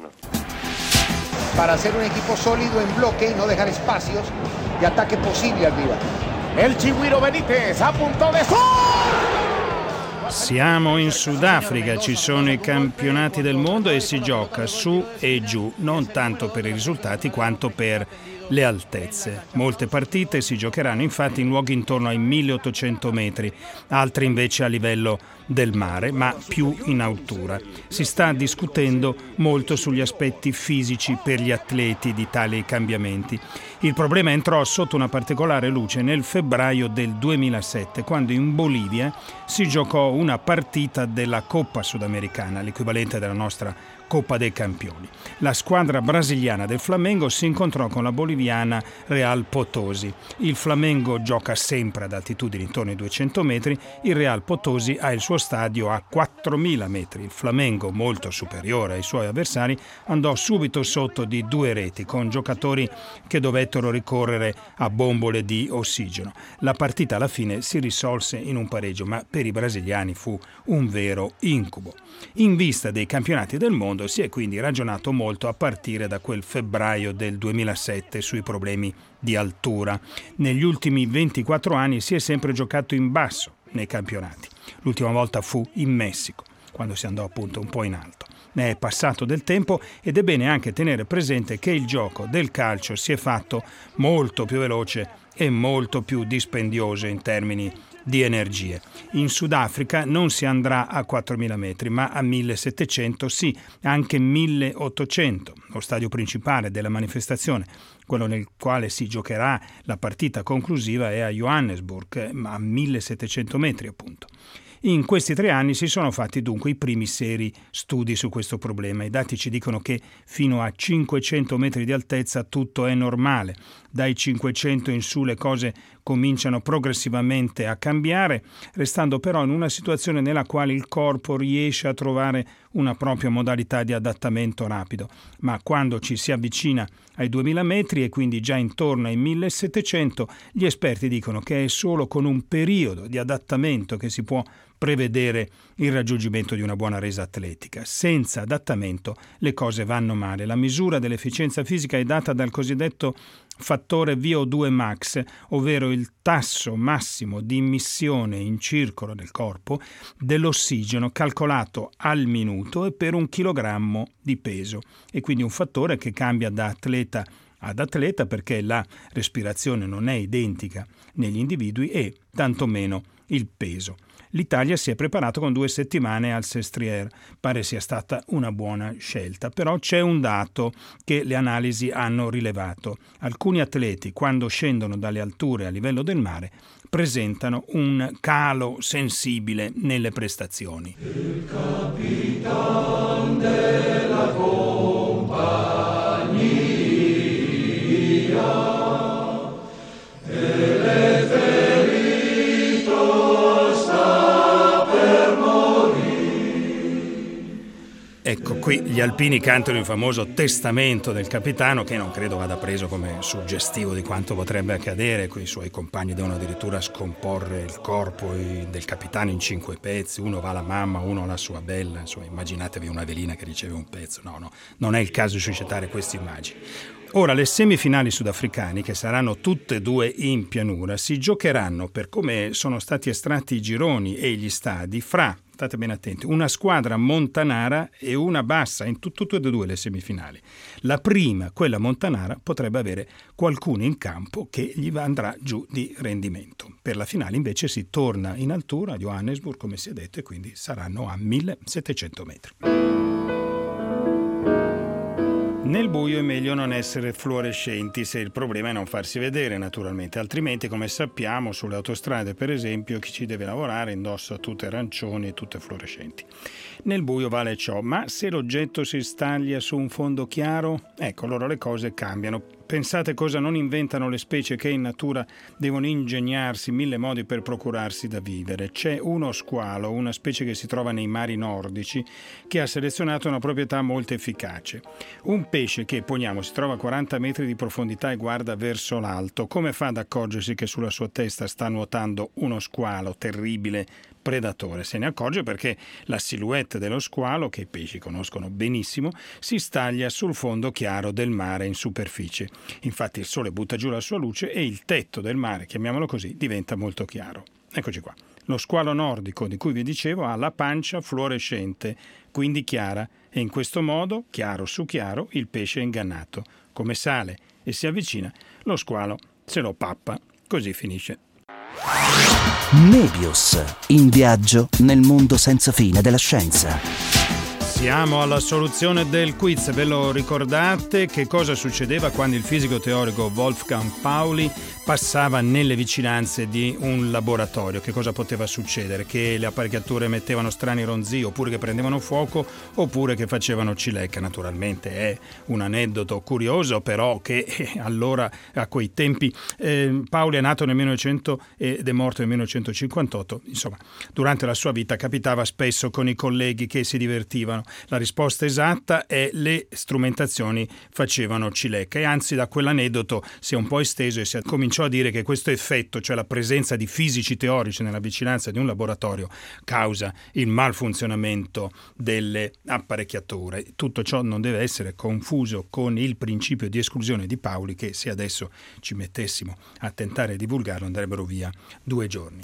Para ser un equipo sólido en bloque y no dejar espacios de ataque posible al rival. El Chigüiro Benítez a punto de gol. Siamo in Sudafrica, ci sono i campionati del mondo e si gioca su e giù, non tanto per i risultati quanto per le altezze. Molte partite si giocheranno infatti in luoghi intorno ai milleottocento metri, altre invece a livello del mare, ma più in altura. Si sta discutendo molto sugli aspetti fisici per gli atleti di tali cambiamenti. Il problema entrò sotto una particolare luce nel febbraio del duemilasette, quando in Bolivia si giocò una partita della Coppa Sudamericana, l'equivalente della nostra Coppa dei Campioni. La squadra brasiliana del Flamengo si incontrò con la boliviana Real Potosi. Il Flamengo gioca sempre ad altitudini intorno ai duecento metri, il Real Potosi ha il suo stadio a quattromila metri. Il Flamengo, molto superiore ai suoi avversari, andò subito sotto di due reti con giocatori che dovettero ricorrere a bombole di ossigeno. La partita alla fine si risolse in un pareggio, ma per i brasiliani fu un vero incubo. In vista dei campionati del mondo si è quindi ragionato molto a partire da quel febbraio del duemilasette sui problemi di altura. Negli ultimi ventiquattro anni si è sempre giocato in basso nei campionati. L'ultima volta fu in Messico, quando si andò appunto un po' in alto. Ne è passato del tempo ed è bene anche tenere presente che il gioco del calcio si è fatto molto più veloce e molto più dispendioso in termini di energie. In Sudafrica non si andrà a quattromila metri, ma a millesettecento, sì, anche milleottocento. Lo stadio principale della manifestazione, quello nel quale si giocherà la partita conclusiva, è a Johannesburg, ma a millesettecento metri appunto. In questi tre anni si sono fatti dunque i primi seri studi su questo problema. I dati ci dicono che fino a cinquecento metri di altezza tutto è normale. Dai cinquecento in su le cose cominciano progressivamente a cambiare, restando però in una situazione nella quale il corpo riesce a trovare una propria modalità di adattamento rapido. Ma quando ci si avvicina ai duemila metri e quindi già intorno ai millesettecento, gli esperti dicono che è solo con un periodo di adattamento che si può prevedere il raggiungimento di una buona resa atletica. Senza adattamento le cose vanno male. La misura dell'efficienza fisica è data dal cosiddetto fattore V O due max, ovvero il tasso massimo di immissione in circolo nel corpo dell'ossigeno calcolato al minuto e per un chilogrammo di peso. E quindi un fattore che cambia da atleta ad atleta perché la respirazione non è identica negli individui e tantomeno il peso. L'Italia si è preparato con due settimane al Sestriere, pare sia stata una buona scelta, però c'è un dato che le analisi hanno rilevato. Alcuni atleti, quando scendono dalle alture a livello del mare, presentano un calo sensibile nelle prestazioni. Il capitan della compagnia e le ferito sta per morire. Ecco, qui gli alpini cantano il famoso testamento del capitano, che non credo vada preso come suggestivo di quanto potrebbe accadere. Quei suoi compagni devono addirittura scomporre il corpo del capitano in cinque pezzi, uno va alla mamma, uno alla sua bella. Insomma, immaginatevi una velina che riceve un pezzo. No, no, non è il caso di suscitare queste immagini. Ora, le semifinali sudafricane, che saranno tutte e due in pianura, si giocheranno, per come sono stati estratti i gironi e gli stadi, fra, state bene attenti, una squadra montanara e una bassa, in tutte e due le semifinali. La prima, quella montanara, potrebbe avere qualcuno in campo che gli andrà giù di rendimento. Per la finale invece si torna in altura a Johannesburg, come si è detto, e quindi saranno a millesettecento metri. Nel buio è meglio non essere fluorescenti se il problema è non farsi vedere, naturalmente, altrimenti, come sappiamo, sulle autostrade per esempio chi ci deve lavorare indossa tutte arancioni e tutte fluorescenti. Nel buio vale ciò, ma se l'oggetto si staglia su un fondo chiaro, ecco, allora le cose cambiano. Pensate cosa non inventano le specie che in natura devono ingegnarsi mille modi per procurarsi da vivere. C'è uno squalo, una specie che si trova nei mari nordici, che ha selezionato una proprietà molto efficace. Un pesce che, poniamo, si trova a quaranta metri di profondità e guarda verso l'alto, come fa ad accorgersi che sulla sua testa sta nuotando uno squalo terribile predatore? Se ne accorge perché la silhouette dello squalo, che i pesci conoscono benissimo, si staglia sul fondo chiaro del mare in superficie. Infatti il sole butta giù la sua luce e il tetto del mare, chiamiamolo così, diventa molto chiaro. Eccoci qua. Lo squalo nordico di cui vi dicevo ha la pancia fluorescente, quindi chiara, e in questo modo, chiaro su chiaro, il pesce è ingannato. Come sale e si avvicina, lo squalo se lo pappa. Così finisce. Mebius, in viaggio nel mondo senza fine della scienza. Siamo alla soluzione del quiz. Ve lo ricordate che cosa succedeva quando il fisico teorico Wolfgang Pauli passava nelle vicinanze di un laboratorio? Che cosa poteva succedere? Che le apparecchiature emettevano strani ronzii, oppure che prendevano fuoco, oppure che facevano cilecca. Naturalmente è un aneddoto curioso, però che eh, allora, a quei tempi, eh, Pauli è nato nel millenovecento ed è morto nel millenovecentocinquantotto. Insomma, durante la sua vita capitava spesso con i colleghi che si divertivano. La risposta esatta è: le strumentazioni facevano cilecca, e anzi da quell'aneddoto si è un po' esteso e si cominciò a dire che questo effetto, cioè la presenza di fisici teorici nella vicinanza di un laboratorio, causa il malfunzionamento delle apparecchiature. Tutto ciò non deve essere confuso con il principio di esclusione di Pauli, che se adesso ci mettessimo a tentare di divulgarlo andrebbero via due giorni.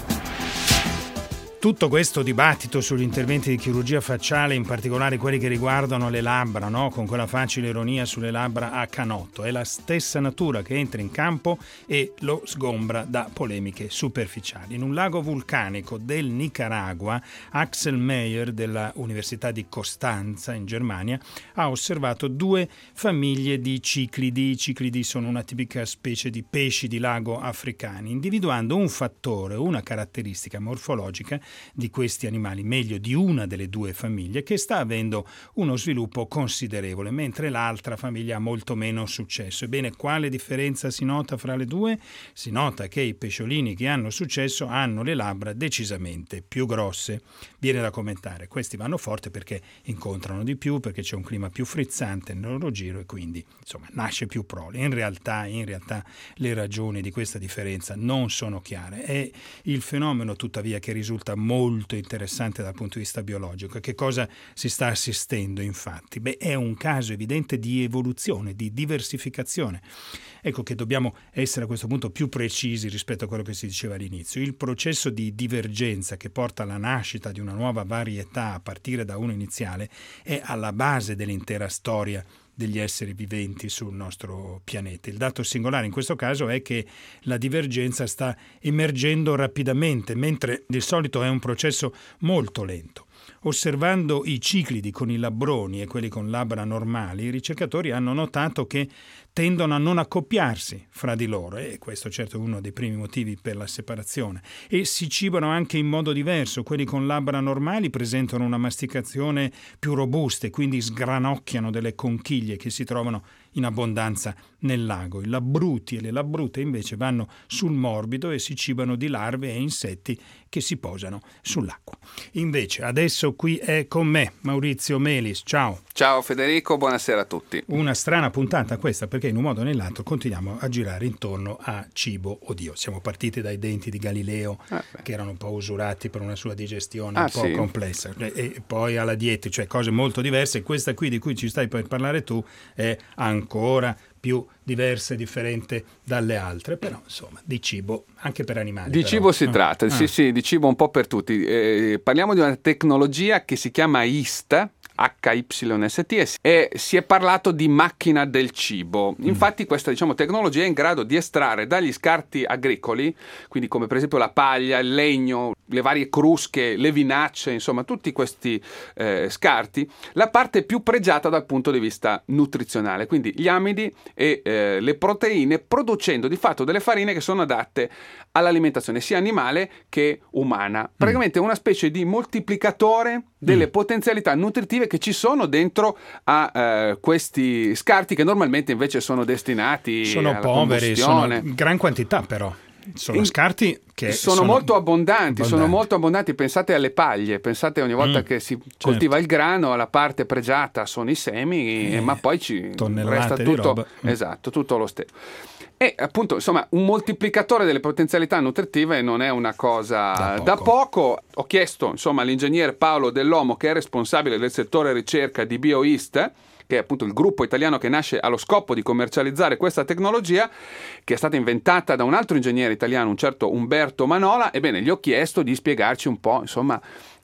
Tutto questo dibattito sugli interventi di chirurgia facciale, in particolare quelli che riguardano le labbra, no? Con quella facile ironia sulle labbra a canotto, è la stessa natura che entra in campo e lo sgombra da polemiche superficiali. In un lago vulcanico del Nicaragua, Axel Meyer della Università di Costanza in Germania ha osservato due famiglie di ciclidi. I ciclidi sono una tipica specie di pesci di lago africani, individuando un fattore, una caratteristica morfologica di questi animali, meglio di una delle due famiglie, che sta avendo uno sviluppo considerevole, mentre l'altra famiglia ha molto meno successo. Ebbene, quale differenza si nota fra le due? Si nota che i pesciolini che hanno successo hanno le labbra decisamente più grosse. Viene da commentare: questi vanno forte perché incontrano di più, perché c'è un clima più frizzante nel loro giro e quindi insomma nasce più prole. In realtà, in realtà le ragioni di questa differenza non sono chiare. È il fenomeno tuttavia che risulta molto interessante dal punto di vista biologico. A che cosa si sta assistendo infatti? Beh, è un caso evidente di evoluzione, di diversificazione. Ecco che dobbiamo essere a questo punto più precisi rispetto a quello che si diceva all'inizio. Il processo di divergenza che porta alla nascita di una nuova varietà a partire da uno iniziale è alla base dell'intera storia degli esseri viventi sul nostro pianeta. Il dato singolare in questo caso è che la divergenza sta emergendo rapidamente, mentre di solito è un processo molto lento. Osservando i ciclidi con i labbroni e quelli con labbra normali, i ricercatori hanno notato che tendono a non accoppiarsi fra di loro, e questo certo è uno dei primi motivi per la separazione, e si cibano anche in modo diverso. Quelli con labbra normali presentano una masticazione più robusta e quindi sgranocchiano delle conchiglie che si trovano in abbondanza nel lago. I labbruti e le labbrute invece vanno sul morbido e si cibano di larve e insetti che si posano sull'acqua. Invece adesso qui è con me Maurizio Melis. Ciao. Ciao Federico, buonasera a tutti. Una strana puntata questa, perché in un modo o nell'altro continuiamo a girare intorno a cibo. Oddio, siamo partiti dai denti di Galileo, ah, che erano un po' usurati per una sua digestione ah, un po' sì. complessa, e, e poi alla dieta, cioè cose molto diverse. Questa qui di cui ci stai per parlare tu è ancora più diversa e differente dalle altre, però insomma di cibo anche per animali. Di però. cibo si ah. tratta, ah. sì sì, di cibo un po' per tutti. Eh, parliamo di una tecnologia che si chiama I S T, H Y S T, e si è parlato di macchina del cibo. Infatti questa diciamo tecnologia è in grado di estrarre dagli scarti agricoli, quindi come per esempio la paglia, il legno, le varie crusche, le vinacce, insomma tutti questi eh, scarti, la parte più pregiata dal punto di vista nutrizionale, quindi gli amidi e eh, le proteine, producendo di fatto delle farine che sono adatte all'alimentazione sia animale che umana. Praticamente una specie di moltiplicatore delle mm. potenzialità nutritive che ci sono dentro a eh, questi scarti, che normalmente invece sono destinati sono alla poveri, combustione. Sono in gran quantità però. Sono scarti che sono, sono molto abbondanti, abbondanti, sono molto abbondanti. Pensate alle paglie, pensate ogni volta mm, che si certo. coltiva il grano, la parte pregiata sono i semi, eh, ma poi ci resta tutto, esatto, tutto lo stesso. E appunto, insomma, un moltiplicatore delle potenzialità nutritive non è una cosa da poco. Da poco. Ho chiesto, insomma, all'ingegnere Paolo Dell'Omo, che è responsabile del settore ricerca di BioEast, che è appunto il gruppo italiano che nasce allo scopo di commercializzare questa tecnologia, che è stata inventata da un altro ingegnere italiano, un certo Umberto Manola. Ebbene, gli ho chiesto di spiegarci un po', insomma,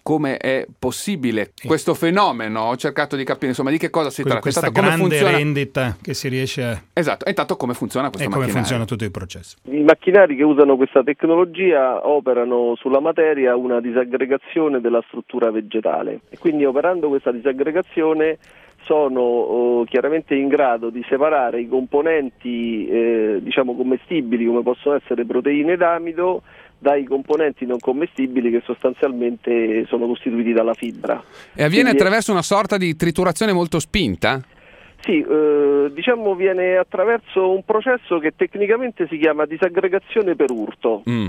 come è possibile questo fenomeno. Ho cercato di capire insomma di che cosa si tratta. Questa come grande funziona... rendita che si riesce a... Esatto, e intanto come funziona questo e come macchinario. funziona tutto il processo. I macchinari che usano questa tecnologia operano sulla materia una disaggregazione della struttura vegetale e quindi operando questa disaggregazione sono oh, chiaramente in grado di separare i componenti eh, diciamo commestibili come possono essere proteine ed amido dai componenti non commestibili che sostanzialmente sono costituiti dalla fibra. E avviene Quindi attraverso una sorta di triturazione molto spinta? Sì, eh, diciamo viene attraverso un processo che tecnicamente si chiama disaggregazione per urto. Mm.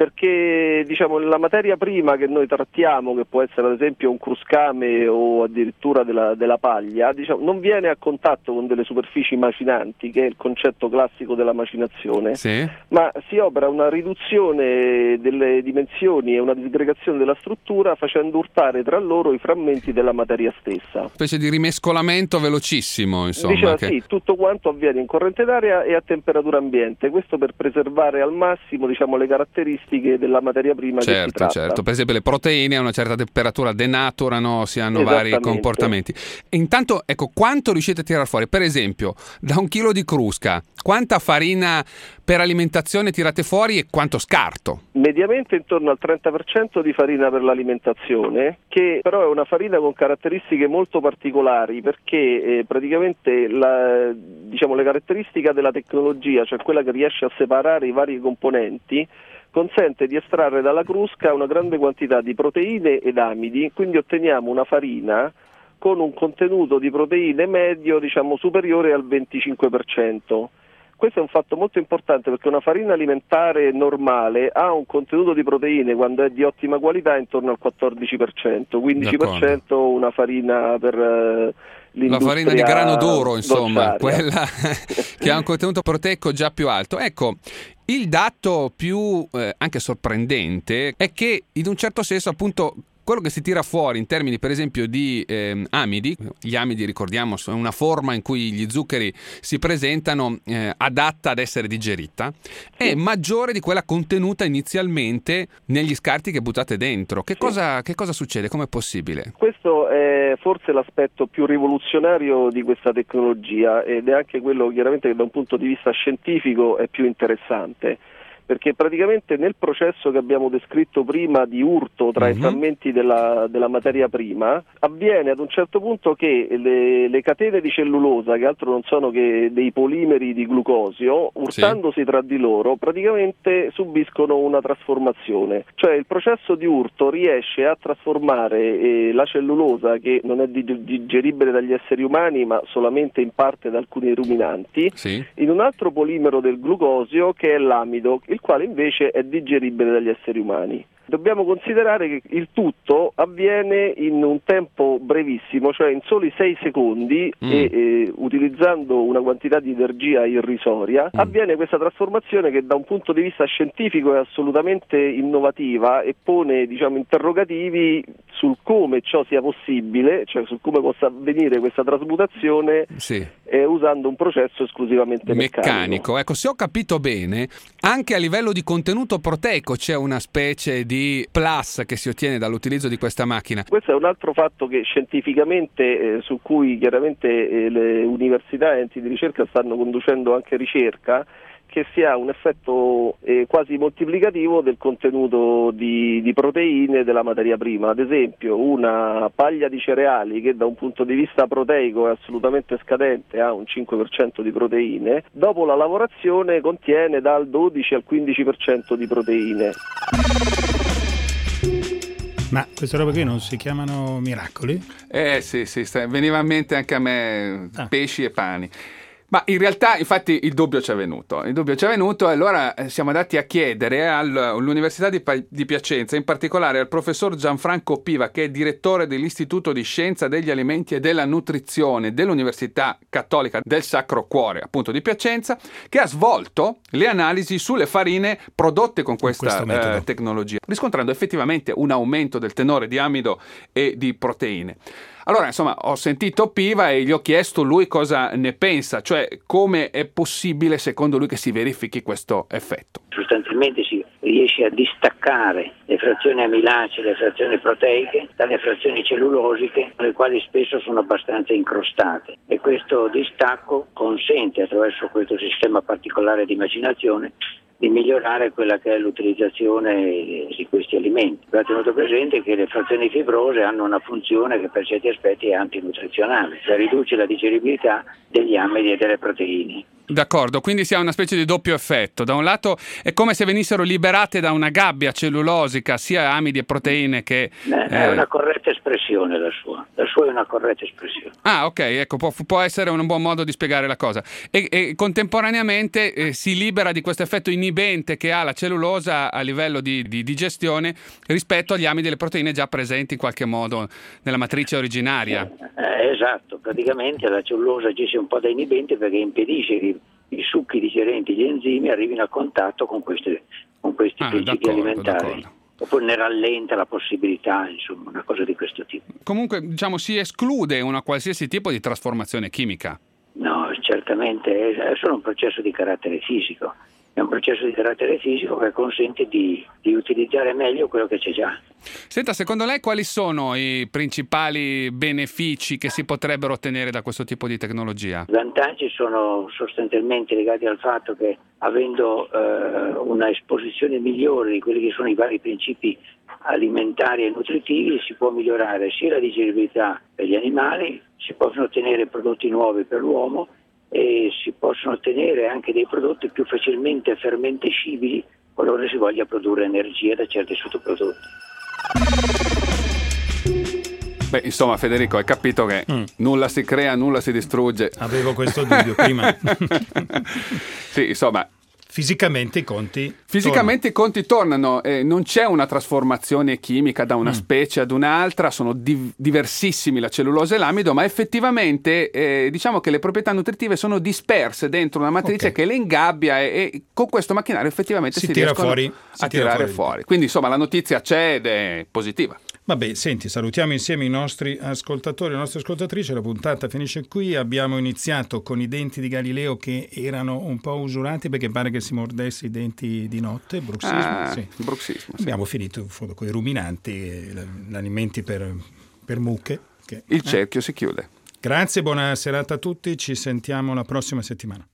Perché diciamo la materia prima che noi trattiamo, che può essere ad esempio un cruscame o addirittura della, della paglia, diciamo, non viene a contatto con delle superfici macinanti, che è il concetto classico della macinazione, sì. Ma si opera una riduzione delle dimensioni e una disgregazione della struttura facendo urtare tra loro i frammenti della materia stessa. Una specie di rimescolamento velocissimo, insomma. Diciamo, che... Sì, tutto quanto avviene in corrente d'aria e a temperatura ambiente, questo per preservare al massimo diciamo, le caratteristiche della materia prima certo, che si tratta. Certo, per esempio le proteine a una certa temperatura denaturano, si hanno vari comportamenti. E intanto, ecco, quanto riuscite a tirare fuori? Per esempio, da un chilo di crusca, quanta farina per alimentazione tirate fuori e quanto scarto? Mediamente intorno al trenta per cento di farina per l'alimentazione, che però è una farina con caratteristiche molto particolari perché eh, praticamente la, diciamo, le caratteristiche della tecnologia, cioè quella che riesce a separare i vari componenti, consente di estrarre dalla crusca una grande quantità di proteine ed amidi, quindi otteniamo una farina con un contenuto di proteine medio diciamo superiore al venticinque per cento. Questo è un fatto molto importante perché una farina alimentare normale ha un contenuto di proteine quando è di ottima qualità intorno al quattordici per cento, quindici per cento una farina per eh, la farina di grano d'oro, insomma, dolciaria. Quella che ha un contenuto proteico già più alto. Ecco, il dato più eh, anche sorprendente è che in un certo senso appunto quello che si tira fuori in termini per esempio di eh, amidi, gli amidi ricordiamo sono una forma in cui gli zuccheri si presentano eh, adatta ad essere digerita, è maggiore di quella contenuta inizialmente negli scarti che buttate dentro. Che, sì. cosa, che cosa succede? Com'è possibile? Questo è forse l'aspetto più rivoluzionario di questa tecnologia ed è anche quello chiaramente che da un punto di vista scientifico è più interessante. Perché praticamente nel processo che abbiamo descritto prima di urto tra uh-huh. i frammenti della, della materia prima, avviene ad un certo punto che le, le catene di cellulosa, che altro non sono che dei polimeri di glucosio, urtandosi sì. tra di loro, praticamente subiscono una trasformazione. Cioè il processo di urto riesce a trasformare eh, la cellulosa, che non è digeribile dagli esseri umani ma solamente in parte da alcuni ruminanti, sì. in un altro polimero del glucosio che è l'amido, il quale invece è digeribile dagli esseri umani. Dobbiamo considerare che il tutto avviene in un tempo brevissimo, cioè in soli sei secondi mm. e eh, utilizzando una quantità di energia irrisoria, mm. avviene questa trasformazione che da un punto di vista scientifico è assolutamente innovativa e pone diciamo interrogativi sul come ciò sia possibile, cioè sul come possa avvenire questa trasmutazione sì. eh, usando un processo esclusivamente meccanico. meccanico. Ecco, se ho capito bene, anche a livello di contenuto proteico c'è una specie di plus che si ottiene dall'utilizzo di questa macchina. Questo è un altro fatto che scientificamente eh, su cui chiaramente eh, le università e enti di ricerca stanno conducendo anche ricerca, che si ha un effetto eh, quasi moltiplicativo del contenuto di, di proteine della materia prima. Ad esempio una paglia di cereali che da un punto di vista proteico è assolutamente scadente, ha un cinque per cento di proteine, dopo la lavorazione contiene dal dodici al quindici per cento di proteine. Ma queste robe qui non si chiamano miracoli? Eh sì, sì, veniva in mente anche a me ah. pesci e pani. Ma in realtà, infatti, il dubbio ci è venuto. Il dubbio ci è venuto e allora siamo andati a chiedere all'Università di, di Piacenza, in particolare al professor Gianfranco Piva, che è direttore dell'Istituto di Scienza degli Alimenti e della Nutrizione dell'Università Cattolica del Sacro Cuore, appunto di Piacenza, che ha svolto le analisi sulle farine prodotte con questa eh, tecnologia, riscontrando effettivamente un aumento del tenore di amido e di proteine. Allora, insomma, ho sentito Piva e gli ho chiesto lui cosa ne pensa, cioè come è possibile secondo lui che si verifichi questo effetto. Sostanzialmente si riesce a distaccare le frazioni amilacee, le frazioni proteiche dalle frazioni cellulosiche, le quali spesso sono abbastanza incrostate, e questo distacco consente, attraverso questo sistema particolare di macinazione, di migliorare quella che è l'utilizzazione di questi alimenti. Va tenuto presente che le frazioni fibrose hanno una funzione che per certi aspetti è antinutrizionale, cioè riduce la digeribilità degli amidi e delle proteine. D'accordo, quindi si ha una specie di doppio effetto. Da un lato è come se venissero liberate da una gabbia cellulosica sia amidi e proteine che... Eh, è una corretta espressione la sua, la sua è una corretta espressione. Ah, ok, ecco, può, può essere un buon modo di spiegare la cosa. E, e contemporaneamente eh, si libera di questo effetto inibente che ha la cellulosa a livello di, di digestione rispetto agli amidi e le proteine già presenti in qualche modo nella matrice originaria. Eh, esatto, praticamente la cellulosa agisce un po' da inibente perché impedisce che i succhi digerenti, gli enzimi arrivino a contatto con, queste, con questi ah, principi d'accordo, alimentari. D'accordo. Oppure ne rallenta la possibilità, insomma, una cosa di questo tipo. Comunque, diciamo, si esclude una qualsiasi tipo di trasformazione chimica? No, certamente è solo un processo di carattere fisico. È un processo di carattere fisico che consente di, di utilizzare meglio quello che c'è già. Senta, secondo lei quali sono i principali benefici che si potrebbero ottenere da questo tipo di tecnologia? I vantaggi sono sostanzialmente legati al fatto che, avendo eh, una esposizione migliore di quelli che sono i vari principi alimentari e nutritivi, si può migliorare sia la digeribilità per gli animali, si possono ottenere prodotti nuovi per l'uomo e si possono ottenere anche dei prodotti più facilmente fermentescibili qualora si voglia produrre energia da certi sottoprodotti. Beh, insomma, Federico, hai capito che mm. nulla si crea, nulla si distrugge. Avevo questo dubbio prima. Sì, insomma... Fisicamente i conti Fisicamente tornano. i conti tornano, eh, non c'è una trasformazione chimica da una mm. specie ad un'altra, sono div- diversissimi la cellulosa e l'amido, ma effettivamente eh, diciamo che le proprietà nutritive sono disperse dentro una matrice okay. che le ingabbia e, e con questo macchinario effettivamente si, si tira riescono fuori, a si tira tirare fuori. fuori. Quindi insomma la notizia c'è ed è positiva. Vabbè, senti, salutiamo insieme i nostri ascoltatori e le nostre ascoltatrici, la puntata finisce qui. Abbiamo iniziato con i denti di Galileo che erano un po' usurati perché pare che si mordesse i denti di notte, bruxismo. Ah, sì. bruxismo sì. Abbiamo finito con i ruminanti, gli alimenti per, per mucche. Che, Il eh? cerchio si chiude. Grazie, buona serata a tutti, ci sentiamo la prossima settimana.